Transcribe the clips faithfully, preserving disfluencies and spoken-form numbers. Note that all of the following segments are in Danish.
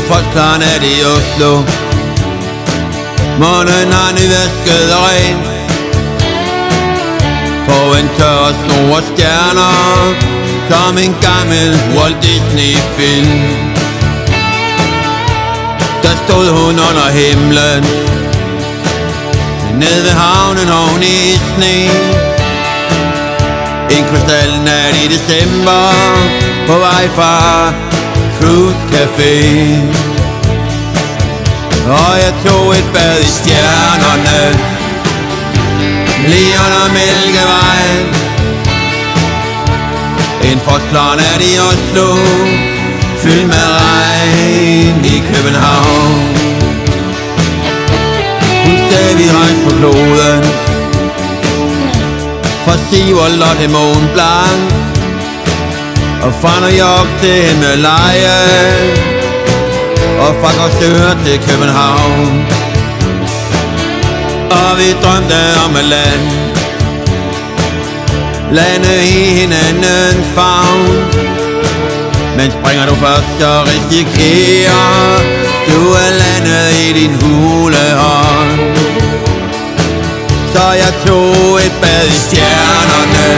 frostplanet i Oslo. Månen har nyvasket og ren på en tør snor stjerner, som en gammel Walt Disney-film. Der stod hun under himlen, ned ved havnen oven i sne. En krystalnat i december, på vej fra Cruise Café. Og jeg tog et bad i stjernerne, lige under Mælkevejen. En frostplanet i Oslo, fyldt med regn i København. Hun sagde vi rejste på kloden, fra Sivold til Mont Blanc, og fra New York til Himalaya, og fra Korsør til København. Og vi drømte om et land, lande i hinandens favn. Men springer du først og risikerer, du er landet i din hulehånd. Så jeg tog et bad i stjernerne,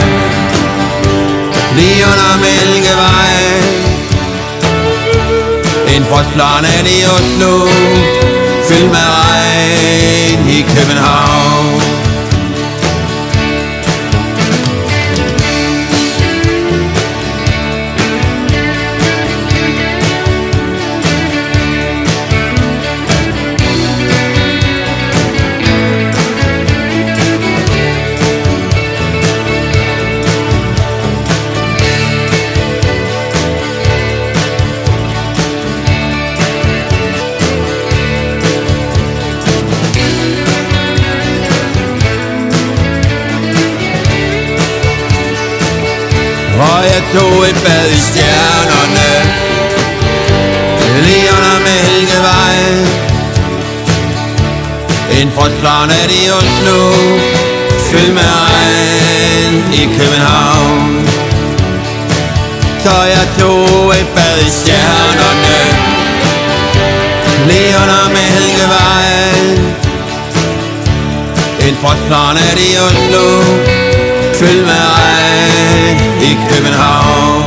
lige under Mælkevejen. En frostplanet i Oslo, fyldt med regn i København. Og jeg tog et bad i stjernerne, lige under Mælkevejen. En frostplanet i Oslo, fyldt med regn i København. Så jeg tog et bad i stjernerne, lige under Mælkevejen. En frostplanet i Oslo, fyldt med regn i København.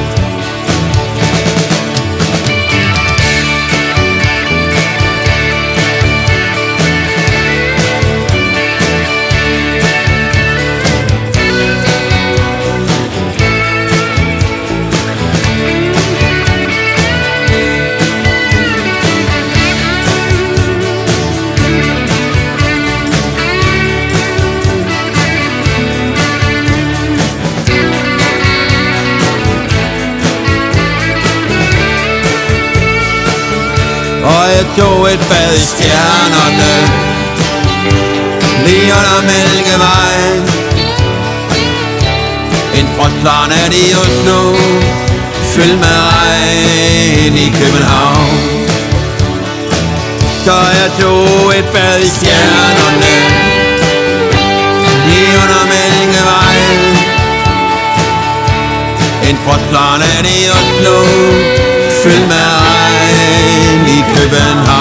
Og jeg tog et bad i stjernerne, lige under Mælkevejen. En frostplanet i Oslo, fyldt med regn i København. Så jeg tog et bad i stjernerne, lige under Mælkevejen. En frostplanet i Oslo, fyldt med regn i København.